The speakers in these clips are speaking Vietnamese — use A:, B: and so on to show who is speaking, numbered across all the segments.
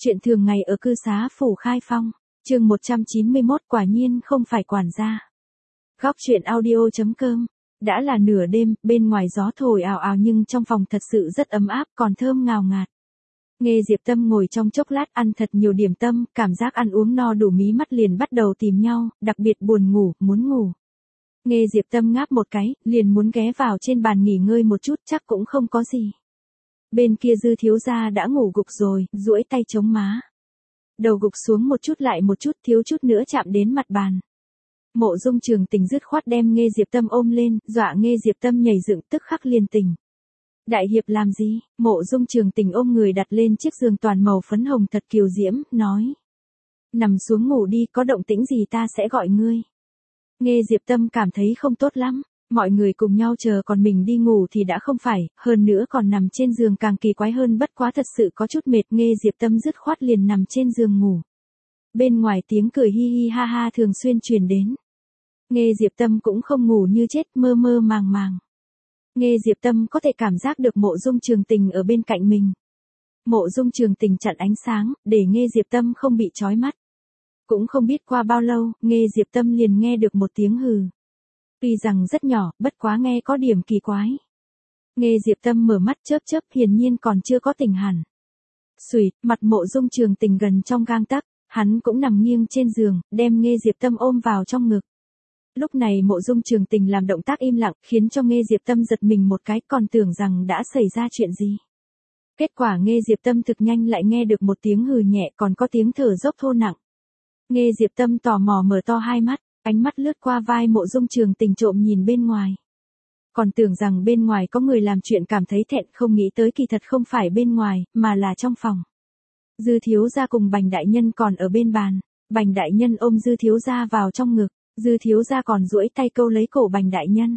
A: Chuyện thường ngày ở cư xá phủ Khai Phong, chương 191 quả nhiên không phải quản gia. Góc chuyện audio.com. Đã là nửa đêm, bên ngoài gió thổi ào ào nhưng trong phòng thật sự rất ấm áp còn thơm ngào ngạt. Nghe Diệp Tâm ngồi trong chốc lát ăn thật nhiều điểm tâm, cảm giác ăn uống no đủ mí mắt liền bắt đầu tìm nhau, đặc biệt buồn ngủ, muốn ngủ. Nghe Diệp Tâm ngáp một cái, liền muốn ghé vào trên bàn nghỉ ngơi một chút chắc cũng không có gì. Bên kia Dư thiếu gia đã ngủ gục rồi, duỗi tay chống má. Đầu gục xuống một chút lại một chút thiếu chút nữa chạm đến mặt bàn. Mộ Dung Trường Tình dứt khoát đem Nghe Diệp Tâm ôm lên, dọa Nghe Diệp Tâm nhảy dựng tức khắc liền tỉnh. Đại hiệp làm gì? Mộ Dung Trường Tình ôm người đặt lên chiếc giường toàn màu phấn hồng thật kiều diễm, nói. Nằm xuống ngủ đi, có động tĩnh gì ta sẽ gọi ngươi. Nghe Diệp Tâm cảm thấy không tốt lắm. Mọi người cùng nhau chờ còn mình đi ngủ thì đã không phải, hơn nữa còn nằm trên giường càng kỳ quái hơn, bất quá thật sự có chút mệt. Nghe Diệp Tâm dứt khoát liền nằm trên giường ngủ. Bên ngoài tiếng cười hi hi ha ha thường xuyên truyền đến. Nghe Diệp Tâm cũng không ngủ như chết, mơ mơ màng màng. Nghe Diệp Tâm có thể cảm giác được Mộ Dung Trường Tình ở bên cạnh mình. Mộ Dung Trường Tình chặn ánh sáng, để Nghe Diệp Tâm không bị chói mắt. Cũng không biết qua bao lâu, Nghe Diệp Tâm liền nghe được một tiếng hừ. Tuy rằng rất nhỏ, bất quá nghe có điểm kỳ quái. Nghe Diệp Tâm mở mắt chớp chớp, hiển nhiên còn chưa có tỉnh hẳn. Xùi, mặt Mộ Dung Trường Tình gần trong gang tấc, hắn cũng nằm nghiêng trên giường, đem Nghe Diệp Tâm ôm vào trong ngực. Lúc này Mộ Dung Trường Tình làm động tác im lặng, khiến cho Nghe Diệp Tâm giật mình một cái, còn tưởng rằng đã xảy ra chuyện gì. Kết quả Nghe Diệp Tâm thực nhanh lại nghe được một tiếng hừ nhẹ, còn có tiếng thở dốc thô nặng. Nghe Diệp Tâm tò mò mở to hai mắt. Ánh mắt lướt qua vai Mộ Dung Trường Tình trộm nhìn bên ngoài. Còn tưởng rằng bên ngoài có người làm chuyện cảm thấy thẹn, không nghĩ tới kỳ thật không phải bên ngoài, mà là trong phòng. Dư thiếu gia cùng Bành đại nhân còn ở bên bàn. Bành đại nhân ôm Dư thiếu gia vào trong ngực, Dư thiếu gia còn duỗi tay câu lấy cổ Bành đại nhân.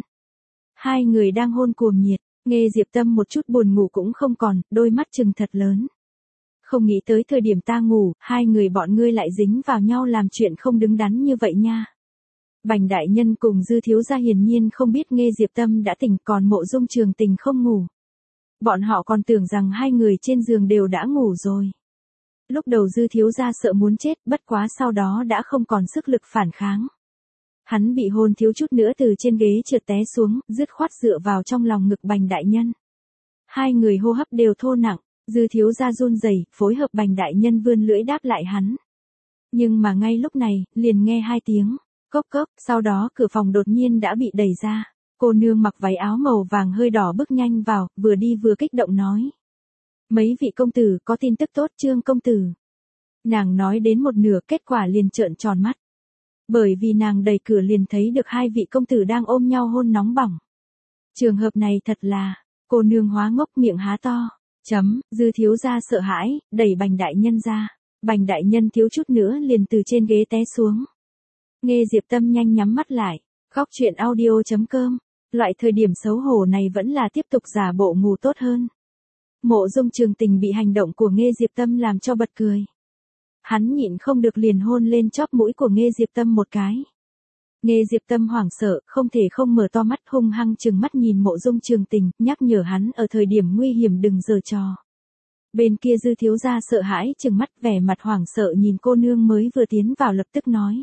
A: Hai người đang hôn cuồng nhiệt, Nghe Diệp Tâm một chút buồn ngủ cũng không còn, đôi mắt trừng thật lớn. Không nghĩ tới thời điểm ta ngủ, hai người bọn ngươi lại dính vào nhau làm chuyện không đứng đắn như vậy nha. Bành đại nhân cùng Dư thiếu gia hiển nhiên không biết Nghe Diệp Tâm đã tỉnh, còn Mộ Dung Trường Tình không ngủ. Bọn họ còn tưởng rằng hai người trên giường đều đã ngủ rồi. Lúc đầu Dư thiếu gia sợ muốn chết, bất quá sau đó đã không còn sức lực phản kháng. Hắn bị hôn thiếu chút nữa từ trên ghế trượt té xuống, dứt khoát dựa vào trong lòng ngực Bành đại nhân. Hai người hô hấp đều thô nặng, Dư thiếu gia run rẩy, phối hợp Bành đại nhân vươn lưỡi đáp lại hắn. Nhưng mà ngay lúc này, liền nghe hai tiếng. Cốc cốc, sau đó cửa phòng đột nhiên đã bị đẩy ra. Cô nương mặc váy áo màu vàng hơi đỏ bước nhanh vào, vừa đi vừa kích động nói. Mấy vị công tử có tin tức tốt, Trương công tử. Nàng nói đến một nửa, kết quả liền trợn tròn mắt. Bởi vì nàng đẩy cửa liền thấy được hai vị công tử đang ôm nhau hôn nóng bỏng. Trường hợp này thật là, cô nương hóa ngốc miệng há to. Dư thiếu gia sợ hãi, đẩy Bành đại nhân ra. Bành đại nhân thiếu chút nữa liền từ trên ghế té xuống. Nghe Diệp Tâm nhanh nhắm mắt lại. Góc chuyện audio.com. Loại thời điểm xấu hổ này vẫn là tiếp tục giả bộ ngủ tốt hơn. Mộ Dung Trường Tình bị hành động của Nghe Diệp Tâm làm cho bật cười. Hắn nhịn không được liền hôn lên chóp mũi của Nghe Diệp Tâm một cái. Nghe Diệp Tâm hoảng sợ, không thể không mở to mắt, hung hăng trừng mắt nhìn Mộ Dung Trường Tình, nhắc nhở hắn ở thời điểm nguy hiểm đừng giở trò. Bên kia Dư thiếu gia sợ hãi trừng mắt, vẻ mặt hoảng sợ nhìn cô nương mới vừa tiến vào, lập tức nói.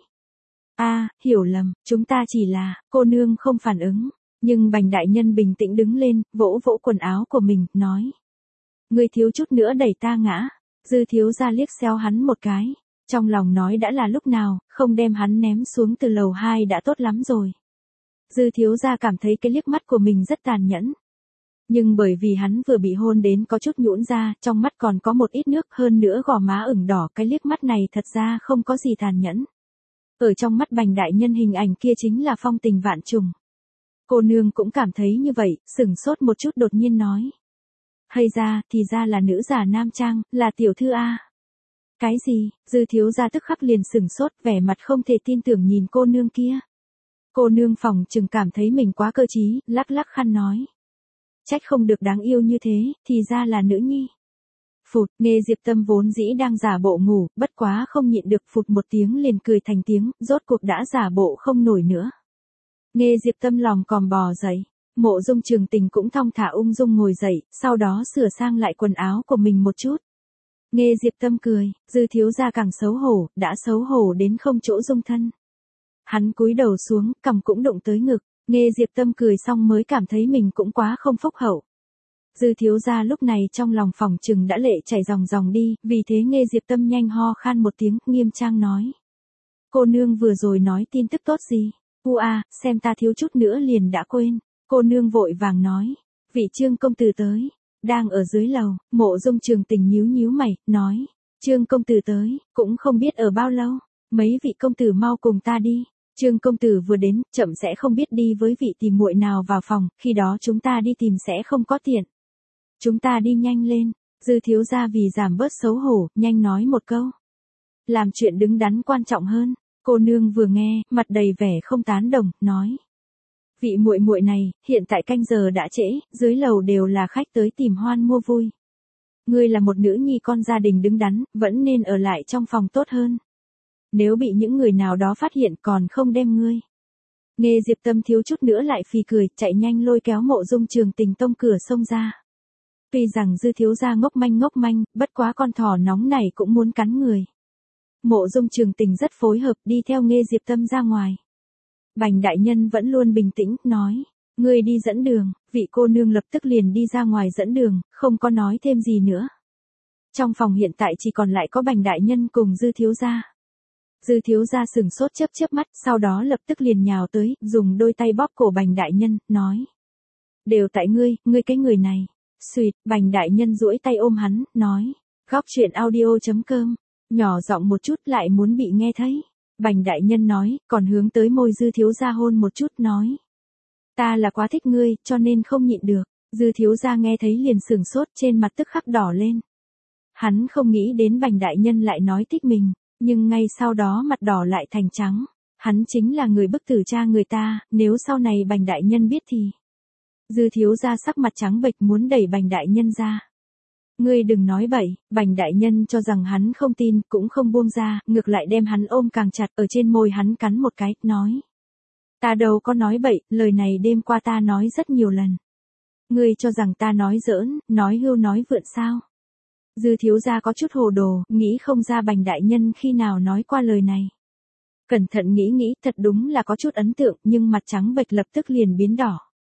A: Hiểu lầm, chúng ta chỉ là, cô nương không phản ứng. Nhưng Bành đại nhân bình tĩnh đứng lên, vỗ vỗ quần áo của mình, nói. Ngươi thiếu chút nữa đẩy ta ngã. Dư thiếu gia liếc xéo hắn một cái. Trong lòng nói đã là lúc nào, không đem hắn ném xuống từ lầu 2 đã tốt lắm rồi. Dư thiếu gia cảm thấy cái liếc mắt của mình rất tàn nhẫn. Nhưng bởi vì hắn vừa bị hôn đến có chút nhũn ra, trong mắt còn có một ít nước, hơn nữa gò má ửng đỏ, cái liếc mắt này thật ra không có gì tàn nhẫn. Ở trong mắt Bành đại nhân hình ảnh kia chính là phong tình vạn trùng. Cô nương cũng cảm thấy như vậy, sửng sốt một chút đột nhiên nói. Hay ra, thì ra là nữ giả nam trang, là tiểu thư A. Cái gì? Dư thiếu gia tức khắc liền sửng sốt, vẻ mặt không thể tin tưởng nhìn cô nương kia. Cô nương phòng chừng cảm thấy mình quá cơ trí, lắc lắc khăn nói. Trách không được đáng yêu như thế, thì ra là nữ nhi. Phụt, Nghe Diệp Tâm vốn dĩ đang giả bộ ngủ, bất quá không nhịn được phụt một tiếng liền cười thành tiếng, rốt cuộc đã giả bộ không nổi nữa. Nghe Diệp Tâm lòng còm bò dậy, Mộ Dung Trường Tình cũng thong thả ung dung ngồi dậy, sau đó sửa sang lại quần áo của mình một chút. Nghe Diệp Tâm cười, Dư thiếu gia càng xấu hổ, đã xấu hổ đến không chỗ dung thân. Hắn cúi đầu xuống, cằm cũng đụng tới ngực, nghe Diệp Tâm cười xong mới cảm thấy mình cũng quá không phúc hậu. Dư thiếu gia lúc này trong lòng phòng trừng đã lệ chảy ròng ròng đi, vì thế nghe Diệp Tâm nhanh ho khan một tiếng, nghiêm trang nói. Cô nương vừa rồi nói tin tức tốt gì? Xem ta thiếu chút nữa liền đã quên. Cô nương vội vàng nói. Vị Trương công tử tới. Đang ở dưới lầu, Mộ Dung Trường Tình nhíu nhíu mày, nói. Trương công tử tới, cũng không biết ở bao lâu. Mấy vị công tử mau cùng ta đi. Trương công tử vừa đến, chậm sẽ không biết đi với vị tìm muội nào vào phòng, khi đó chúng ta đi tìm sẽ không có tiện. Chúng ta đi nhanh lên. Dư thiếu gia vì giảm bớt xấu hổ, nhanh nói một câu. Làm chuyện đứng đắn quan trọng hơn. Cô nương vừa nghe, mặt đầy vẻ không tán đồng, nói. Vị muội muội này, hiện tại canh giờ đã trễ, dưới lầu đều là khách tới tìm hoan mua vui. Ngươi là một nữ nhi con gia đình đứng đắn, vẫn nên ở lại trong phòng tốt hơn. Nếu bị những người nào đó phát hiện còn không đem ngươi. Nghe Diệp Tâm thiếu chút nữa lại phì cười, chạy nhanh lôi kéo Mộ Dung Trường Tình tông cửa xông ra. Tuy rằng Dư thiếu gia ngốc manh, bất quá con thỏ nóng này cũng muốn cắn người. Mộ Dung Trường Tình rất phối hợp đi theo nghe Diệp Tâm ra ngoài. Bành đại nhân vẫn luôn bình tĩnh, nói. Ngươi đi dẫn đường, vị cô nương lập tức liền đi ra ngoài dẫn đường, không có nói thêm gì nữa. Trong phòng hiện tại chỉ còn lại có Bành đại nhân cùng Dư thiếu gia. Dư thiếu gia sừng sốt chớp mắt, sau đó lập tức liền nhào tới, dùng đôi tay bóp cổ Bành đại nhân, nói. Đều tại ngươi cái người này. Xuyệt, Bành đại nhân duỗi tay ôm hắn, nói. Góc chuyện audio.com. Nhỏ giọng một chút lại muốn bị nghe thấy. Bành đại nhân nói, còn hướng tới môi Dư thiếu gia hôn một chút, nói. Ta là quá thích ngươi, cho nên không nhịn được. Dư thiếu gia nghe thấy liền sừng sốt, trên mặt tức khắc đỏ lên. Hắn không nghĩ đến Bành đại nhân lại nói thích mình, nhưng ngay sau đó mặt đỏ lại thành trắng. Hắn chính là người bức tử cha người ta, nếu sau này Bành đại nhân biết thì. Dư thiếu gia sắc mặt trắng bệch muốn đẩy Bành đại nhân ra. Ngươi đừng nói bậy, Bành đại nhân cho rằng hắn không tin, cũng không buông ra, ngược lại đem hắn ôm càng chặt, ở trên môi hắn cắn một cái, nói. Ta đâu có nói bậy, lời này đêm qua ta nói rất nhiều lần. Ngươi cho rằng ta nói giỡn, nói hưu nói vượn sao? Dư thiếu gia có chút hồ đồ, nghĩ không ra Bành đại nhân khi nào nói qua lời này. Cẩn thận nghĩ, thật đúng là có chút ấn tượng, nhưng mặt trắng bệch lập tức liền biến đỏ.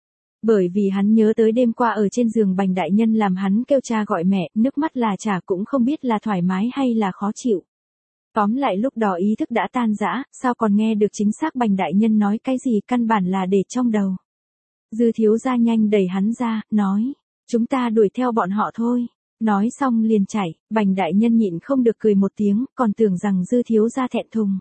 A: Bởi vì hắn nhớ tới đêm qua ở trên giường Bành đại nhân làm hắn kêu cha gọi mẹ, nước mắt là chả cũng không biết là thoải mái hay là khó chịu. Tóm lại lúc đó ý thức đã tan rã, sao còn nghe được chính xác Bành đại nhân nói cái gì, căn bản là để trong đầu. Dư thiếu gia nhanh đẩy hắn ra, nói, chúng ta đuổi theo bọn họ thôi. Nói xong liền chạy, Bành đại nhân nhịn không được cười một tiếng, còn tưởng rằng Dư thiếu gia thẹn thùng.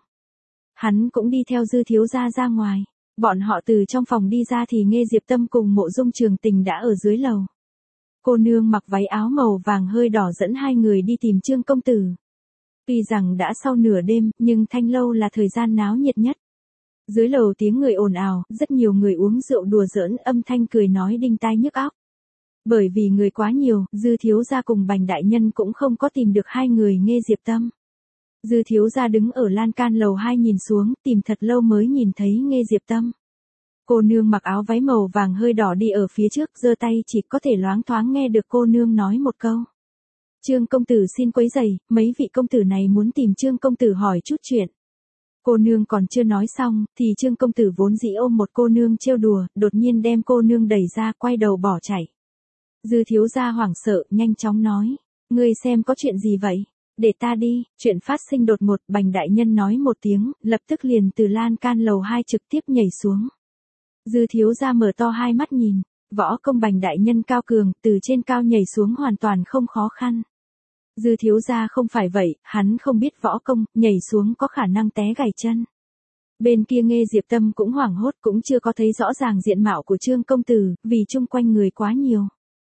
A: Hắn cũng đi theo Dư thiếu gia ra ngoài. Bọn họ từ trong phòng đi ra thì nghe Diệp Tâm cùng Mộ Dung Trường Tình đã ở dưới lầu. Cô nương mặc váy áo màu vàng hơi đỏ dẫn hai người đi tìm Trương công tử. Tuy rằng đã sau nửa đêm, nhưng thanh lâu là thời gian náo nhiệt nhất. Dưới lầu tiếng người ồn ào, rất nhiều người uống rượu đùa giỡn, âm thanh cười nói đinh tai nhức óc. Bởi vì người quá nhiều, Dư thiếu gia cùng Bành đại nhân cũng không có tìm được hai người nghe Diệp Tâm. Dư thiếu gia đứng ở lan can lầu 2 nhìn xuống, tìm thật lâu mới nhìn thấy nghe Diệp Tâm. Cô nương mặc áo váy màu vàng hơi đỏ đi ở phía trước, giơ tay chỉ có thể loáng thoáng nghe được cô nương nói một câu. Trương công tử xin quấy rầy, mấy vị công tử này muốn tìm Trương công tử hỏi chút chuyện. Cô nương còn chưa nói xong, thì Trương công tử vốn dĩ ôm một cô nương trêu đùa, đột nhiên đem cô nương đẩy ra, quay đầu bỏ chạy. Dư thiếu gia hoảng sợ, nhanh chóng nói, ngươi xem có chuyện gì vậy? Để ta đi, chuyện phát sinh đột ngột, Bành đại nhân nói một tiếng, lập tức liền từ lan can lầu 2 trực tiếp nhảy xuống. Dư thiếu gia mở to hai mắt nhìn, võ công Bành đại nhân cao cường, từ trên cao nhảy xuống hoàn toàn không khó khăn. Dư thiếu gia không phải vậy, hắn không biết võ công, nhảy xuống có khả năng té gãy chân. Bên kia nghe Diệp Tâm cũng hoảng hốt, cũng chưa có thấy rõ ràng diện mạo của Trương công tử, vì chung quanh người quá nhiều.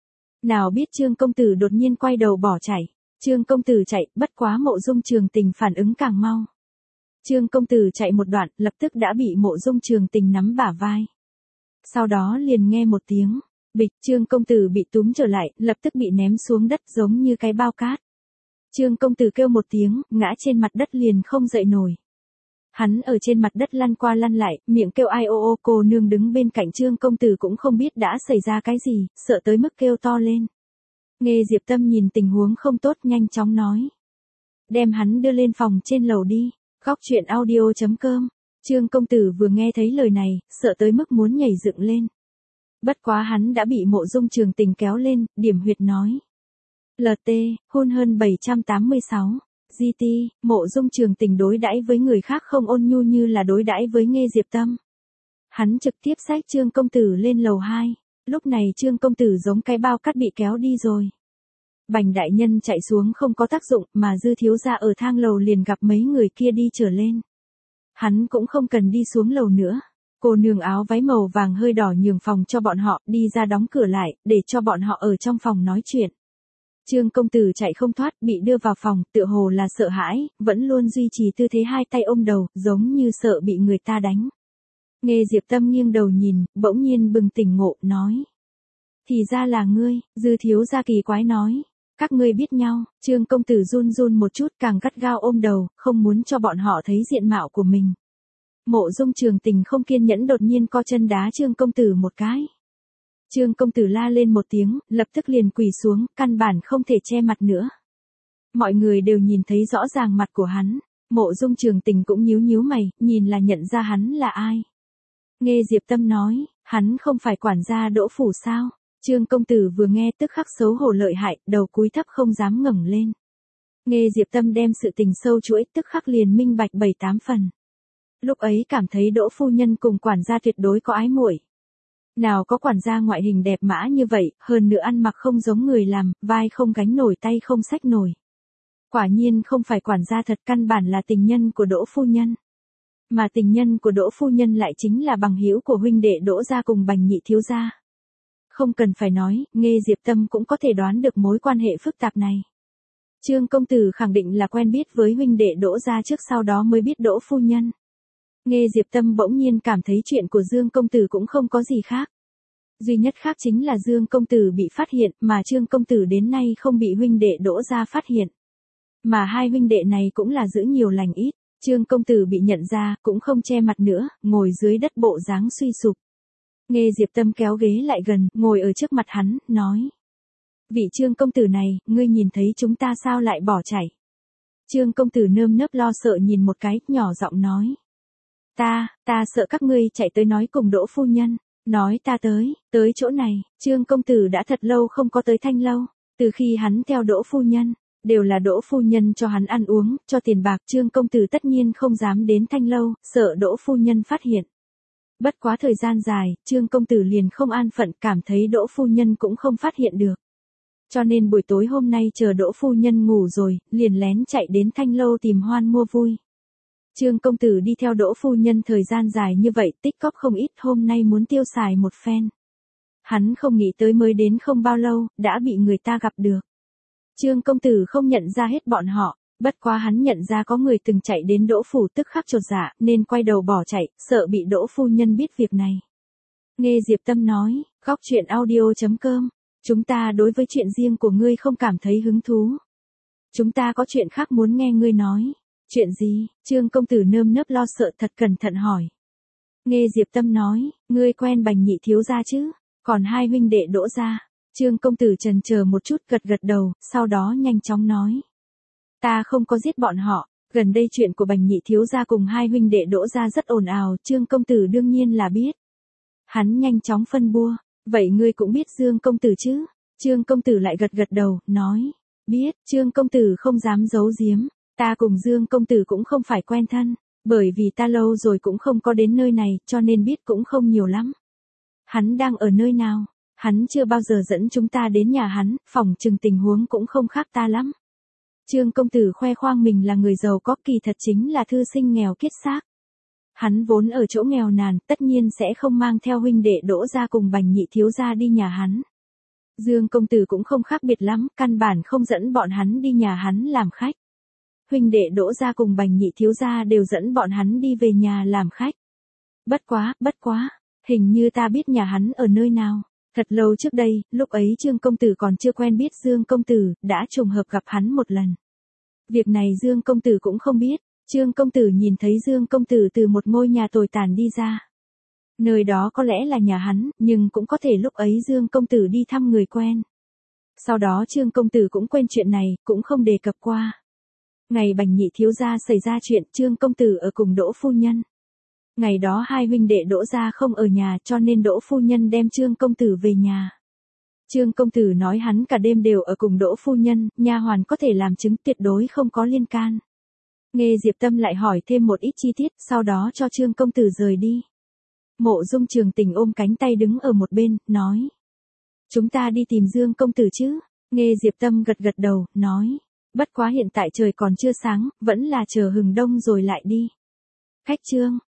A: Nào biết Trương công tử đột nhiên quay đầu bỏ chạy. Trương công tử chạy, bất quá Mộ Dung Trường Tình phản ứng càng mau. Trương công tử chạy một đoạn, lập tức đã bị Mộ Dung Trường Tình nắm bả vai. Sau đó liền nghe một tiếng, bịch, Trương công tử bị túm trở lại, lập tức bị ném xuống đất giống như cái bao cát. Trương công tử kêu một tiếng, ngã trên mặt đất liền không dậy nổi. Hắn ở trên mặt đất lăn qua lăn lại, miệng kêu ai ô ô, cô nương đứng bên cạnh Trương công tử cũng không biết đã xảy ra cái gì, sợ tới mức kêu to lên. Nghe Diệp Tâm nhìn tình huống không tốt nhanh chóng nói. Đem hắn đưa lên phòng trên lầu đi. Góc chuyện audio.com. Trương công tử vừa nghe thấy lời này, sợ tới mức muốn nhảy dựng lên. Bất quá hắn đã bị Mộ Dung Trường Tình kéo lên, điểm huyệt nói. LT, hôn hơn 786. GT, Mộ Dung Trường Tình đối đãi với người khác không ôn nhu như là đối đãi với Nghe Diệp Tâm. Hắn trực tiếp xách Trương công tử lên lầu 2. Lúc này Trương công tử giống cái bao cát bị kéo đi rồi. Bành đại nhân chạy xuống không có tác dụng, mà Dư thiếu gia ở thang lầu liền gặp mấy người kia đi trở lên. Hắn cũng không cần đi xuống lầu nữa. Cô nương áo váy màu vàng hơi đỏ nhường phòng cho bọn họ, đi ra đóng cửa lại, để cho bọn họ ở trong phòng nói chuyện. Trương công tử chạy không thoát, bị đưa vào phòng, tựa hồ là sợ hãi, vẫn luôn duy trì tư thế hai tay ôm đầu, giống như sợ bị người ta đánh. Nghe Diệp Tâm nghiêng đầu nhìn, bỗng nhiên bừng tỉnh ngộ, nói. Thì ra là ngươi, Dư thiếu gia kỳ quái nói. Các ngươi biết nhau. Trương công tử run run một chút, càng gắt gao ôm đầu, không muốn cho bọn họ thấy diện mạo của mình. Mộ Dung Trường Tình không kiên nhẫn đột nhiên co chân đá Trương công tử một cái. Trương công tử la lên một tiếng, lập tức liền quỳ xuống, căn bản không thể che mặt nữa. Mọi người đều nhìn thấy rõ ràng mặt của hắn. Mộ Dung Trường Tình cũng nhíu nhíu mày, nhìn là nhận ra hắn là ai. Nghe Diệp Tâm nói, hắn không phải quản gia Đỗ Phủ sao? Trương công tử vừa nghe tức khắc xấu hổ lợi hại, đầu cúi thấp không dám ngẩng lên. Nghe Diệp Tâm đem sự tình sâu chuỗi, tức khắc liền minh bạch 7-8 phần. Lúc ấy cảm thấy Đỗ phu nhân cùng quản gia tuyệt đối có ái muội. Nào có quản gia ngoại hình đẹp mã như vậy, hơn nữa ăn mặc không giống người làm, vai không gánh nổi tay không xách nổi. Quả nhiên không phải quản gia thật, căn bản là tình nhân của Đỗ phu nhân. Mà tình nhân của Đỗ phu nhân lại chính là bằng hữu của huynh đệ Đỗ gia cùng Bành nhị thiếu gia. Không cần phải nói, Nghe Diệp Tâm cũng có thể đoán được mối quan hệ phức tạp này. Trương công tử khẳng định là quen biết với huynh đệ Đỗ gia trước, sau đó mới biết Đỗ phu nhân. Nghe Diệp Tâm bỗng nhiên cảm thấy chuyện của Dương công tử cũng không có gì khác. Duy nhất khác chính là Dương công tử bị phát hiện, mà Trương công tử đến nay không bị huynh đệ Đỗ gia phát hiện. Mà hai huynh đệ này cũng là giữ nhiều lành ít. Trương công tử bị nhận ra, cũng không che mặt nữa, ngồi dưới đất bộ dáng suy sụp. Nghe Diệp Tâm kéo ghế lại gần, ngồi ở trước mặt hắn, nói. Vị Trương công tử này, ngươi nhìn thấy chúng ta sao lại bỏ chạy? Trương công tử nơm nớp lo sợ nhìn một cái, nhỏ giọng nói. Ta sợ các ngươi chạy tới nói cùng Đỗ phu nhân. Nói ta tới chỗ này. Trương công tử đã thật lâu không có tới Thanh lâu. Từ khi hắn theo Đỗ phu nhân, đều là Đỗ phu nhân cho hắn ăn uống, cho tiền bạc. Trương công tử tất nhiên không dám đến Thanh lâu, sợ Đỗ phu nhân phát hiện. Bất quá thời gian dài, Trương công tử liền không an phận, cảm thấy Đỗ phu nhân cũng không phát hiện được. Cho nên buổi tối hôm nay chờ Đỗ phu nhân ngủ rồi, liền lén chạy đến Thanh lâu tìm hoan mua vui. Trương công tử đi theo Đỗ phu nhân thời gian dài như vậy, tích cóp không ít, hôm nay muốn tiêu xài một phen. Hắn không nghĩ tới mới đến không bao lâu, đã bị người ta gặp được. Trương công tử không nhận ra hết bọn họ, bất quá hắn nhận ra có người từng chạy đến Đỗ phủ, tức khắc chột dạ, nên quay đầu bỏ chạy, sợ bị Đỗ phu nhân biết việc này. Nghe Diệp Tâm nói, góc chuyện audio.com, chúng ta đối với chuyện riêng của ngươi không cảm thấy hứng thú. Chúng ta có chuyện khác muốn nghe ngươi nói. Chuyện gì? Trương công tử nơm nớp lo sợ thật cẩn thận hỏi. Nghe Diệp Tâm nói, ngươi quen Bành nhị thiếu gia chứ? Còn hai huynh đệ Đỗ gia. Trương công tử chần chờ một chút, gật gật đầu, sau đó nhanh chóng nói. Ta không có giết bọn họ, gần đây chuyện của Bành nhị thiếu gia cùng hai huynh đệ Đỗ gia rất ồn ào, Trương công tử đương nhiên là biết. Hắn nhanh chóng phân bua, vậy ngươi cũng biết Dương công tử chứ? Trương công tử lại gật gật đầu, nói, biết. Trương công tử không dám giấu giếm, ta cùng Dương công tử cũng không phải quen thân, bởi vì ta lâu rồi cũng không có đến nơi này, cho nên biết cũng không nhiều lắm. Hắn đang ở nơi nào? Hắn chưa bao giờ dẫn chúng ta đến nhà hắn, phỏng chừng tình huống cũng không khác ta lắm. Trương công tử khoe khoang mình là người giàu có, kỳ thật chính là thư sinh nghèo kiết xác. Hắn vốn ở chỗ nghèo nàn, tất nhiên sẽ không mang theo huynh đệ Đỗ gia cùng Bành nhị thiếu gia đi nhà hắn. Dương công tử cũng không khác biệt lắm, căn bản không dẫn bọn hắn đi nhà hắn làm khách. Huynh đệ Đỗ gia cùng Bành nhị thiếu gia đều dẫn bọn hắn đi về nhà làm khách. Bất quá, hình như ta biết nhà hắn ở nơi nào. Thật lâu trước đây, lúc ấy Trương công tử còn chưa quen biết Dương công tử, đã trùng hợp gặp hắn một lần. Việc này Dương công tử cũng không biết. Trương công tử nhìn thấy Dương công tử từ một ngôi nhà tồi tàn đi ra. Nơi đó có lẽ là nhà hắn, nhưng cũng có thể lúc ấy Dương công tử đi thăm người quen. Sau đó Trương công tử cũng quên chuyện này, cũng không đề cập qua. Ngày Bành Nhị thiếu gia xảy ra chuyện, Trương công tử ở cùng Đỗ phu nhân. Ngày đó hai huynh đệ Đỗ gia không ở nhà, cho nên Đỗ phu nhân đem Trương công tử về nhà. Trương công tử nói hắn cả đêm đều ở cùng Đỗ phu nhân, nha hoàn có thể làm chứng, tuyệt đối không có liên can. Nghe Diệp Tâm lại hỏi thêm một ít chi tiết, sau đó cho Trương công tử rời đi. Mộ Dung Trường Tình ôm cánh tay đứng ở một bên, nói: "Chúng ta đi tìm Dương công tử chứ?" Nghe Diệp Tâm gật gật đầu, nói: "Bất quá hiện tại trời còn chưa sáng, vẫn là chờ hừng đông rồi lại đi." Khách Trương,